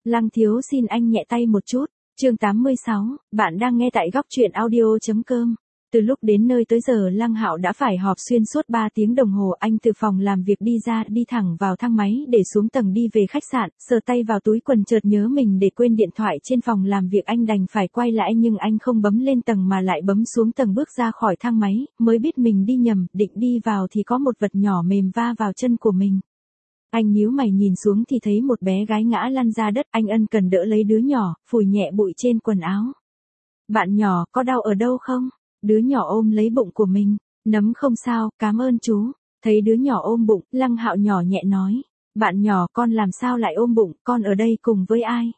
Lăng thiếu xin anh nhẹ tay một chút. Chương 86, bạn đang nghe tại góc truyện audio.com. Từ lúc đến nơi tới giờ Lăng Hạo đã phải họp xuyên suốt 3 tiếng đồng hồ. Anh từ phòng làm việc đi ra, đi thẳng vào thang máy để xuống tầng đi về khách sạn, sờ tay vào túi quần chợt nhớ mình để quên điện thoại trên phòng làm việc. Anh đành phải quay lại nhưng anh không bấm lên tầng mà lại bấm xuống tầng. Bước ra khỏi thang máy, mới biết mình đi nhầm, định đi vào thì có một vật nhỏ mềm va vào chân của mình. Anh nhíu mày nhìn xuống thì thấy một bé gái ngã lăn ra đất. Anh ân cần đỡ lấy đứa nhỏ, phủi nhẹ bụi trên quần áo. Bạn nhỏ, có đau ở đâu không? Đứa nhỏ ôm lấy bụng của mình. Nấm không sao, cảm ơn chú. Thấy đứa nhỏ ôm bụng, Lăng Hạo nhỏ nhẹ nói. Bạn nhỏ, con làm sao lại ôm bụng, con ở đây cùng với ai?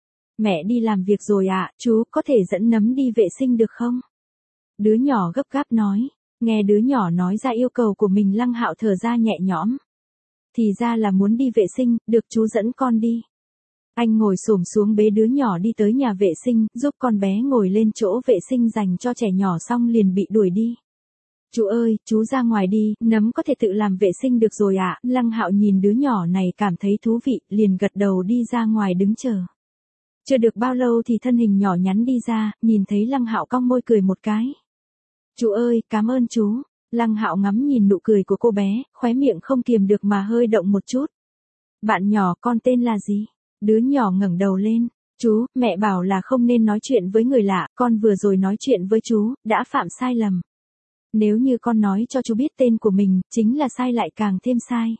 Mẹ đi làm việc rồi ạ, chú có thể dẫn Nấm đi vệ sinh được không? Đứa nhỏ gấp gáp nói. Nghe đứa nhỏ nói ra yêu cầu của mình, Lăng Hạo thở ra nhẹ nhõm. Thì ra là muốn đi vệ sinh, được chú dẫn con đi. Anh ngồi xổm xuống bế đứa nhỏ đi tới nhà vệ sinh, giúp con bé ngồi lên chỗ vệ sinh dành cho trẻ nhỏ xong liền bị đuổi đi. Chú ơi, chú ra ngoài đi, Nấm có thể tự làm vệ sinh được rồi ạ. Lăng Hạo nhìn đứa nhỏ này cảm thấy thú vị, liền gật đầu đi ra ngoài đứng chờ. Chưa được bao lâu thì thân hình nhỏ nhắn đi ra, nhìn thấy Lăng Hạo cong môi cười một cái. Chú ơi, cảm ơn chú. Lăng Hạo ngắm nhìn nụ cười của cô bé, khóe miệng không kiềm được mà hơi động một chút. Bạn nhỏ, con tên là gì? Đứa nhỏ ngẩng đầu lên. Chú, mẹ bảo là không nên nói chuyện với người lạ, con vừa rồi nói chuyện với chú, đã phạm sai lầm. Nếu như con nói cho chú biết tên của mình, chính là sai lại càng thêm sai.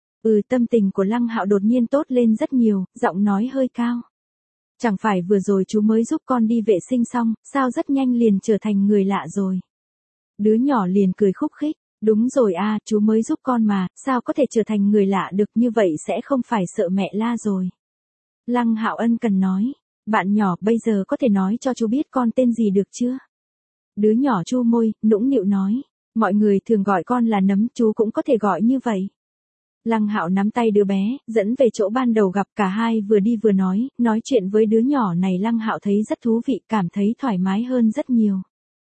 Tâm tình của Lăng Hạo đột nhiên tốt lên rất nhiều, giọng nói hơi cao. Chẳng phải vừa rồi chú mới giúp con đi vệ sinh xong, sao rất nhanh liền trở thành người lạ rồi. Đứa nhỏ liền cười khúc khích. Đúng rồi à, chú mới giúp con mà, sao có thể trở thành người lạ được, như vậy sẽ không phải sợ mẹ la rồi. Lăng Hạo ân cần nói. Bạn nhỏ, bây giờ có thể nói cho chú biết con tên gì được chưa? Đứa nhỏ chu môi, nũng nịu nói. Mọi người thường gọi con là Nấm, chú cũng có thể gọi như vậy. Lăng Hạo nắm tay đứa bé, dẫn về chỗ ban đầu gặp. Cả hai vừa đi vừa nói chuyện với đứa nhỏ này. Lăng Hạo thấy rất thú vị, cảm thấy thoải mái hơn rất nhiều.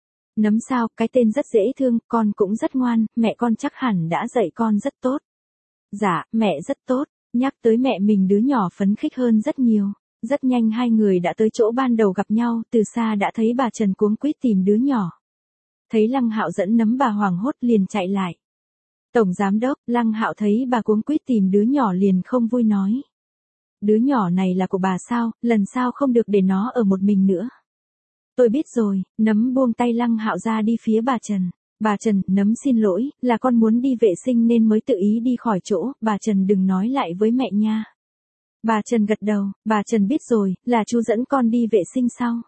Nấm sao, cái tên rất dễ thương, con cũng rất ngoan, mẹ con chắc hẳn đã dạy con rất tốt. Dạ, mẹ rất tốt. Nhắc tới mẹ mình, đứa nhỏ phấn khích hơn rất nhiều. Rất nhanh hai người đã tới chỗ ban đầu gặp nhau, từ xa đã thấy bà Trần cuống quýt tìm đứa nhỏ. Thấy Lăng Hạo dẫn Nấm, bà hoảng hốt liền chạy lại. Tổng giám đốc, Lăng Hạo thấy bà cuống quýt tìm đứa nhỏ liền không vui nói. Đứa nhỏ này là của bà sao, lần sau không được để nó ở một mình nữa. Tôi biết rồi. Nấm buông tay Lăng Hạo ra đi phía bà Trần. Bà Trần, Nấm xin lỗi, là con muốn đi vệ sinh nên mới tự ý đi khỏi chỗ, bà Trần đừng nói lại với mẹ nha. Bà Trần gật đầu, bà Trần biết rồi, là chú dẫn con đi vệ sinh sau.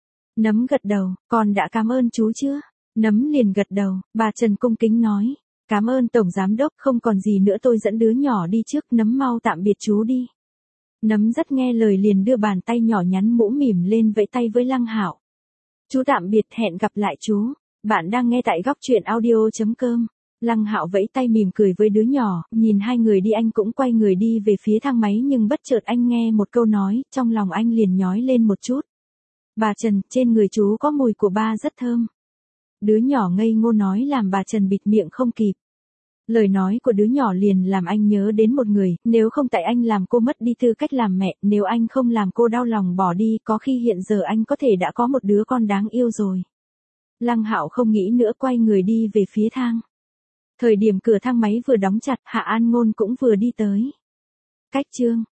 Nấm gật đầu, con đã cảm ơn chú chưa? Nấm liền gật đầu, bà Trần cung kính nói. Cảm ơn Tổng Giám Đốc, không còn gì nữa, tôi dẫn đứa nhỏ đi trước, Nấm mau tạm biệt chú đi. Nấm rất nghe lời liền đưa bàn tay nhỏ nhắn mũm mỉm lên vẫy tay với Lăng Hạo. Chú tạm biệt, hẹn gặp lại chú. Bạn đang nghe tại góc truyện audio.com. Lăng Hạo vẫy tay mỉm cười với đứa nhỏ, nhìn hai người đi anh cũng quay người đi về phía thang máy nhưng bất chợt anh nghe một câu nói, trong lòng anh liền nhói lên một chút. Bà Trần, trên người chú có mùi của ba rất thơm. Đứa nhỏ ngây ngô nói làm bà Trần bịt miệng không kịp. Lời nói của đứa nhỏ liền làm anh nhớ đến một người, nếu không tại anh làm cô mất đi tư cách làm mẹ, nếu anh không làm cô đau lòng bỏ đi, có khi hiện giờ anh có thể đã có một đứa con đáng yêu rồi. Lăng Hạo không nghĩ nữa, quay người đi về phía thang. Thời điểm cửa thang máy vừa đóng chặt, Hạ An Ngôn cũng vừa đi tới. Cách chương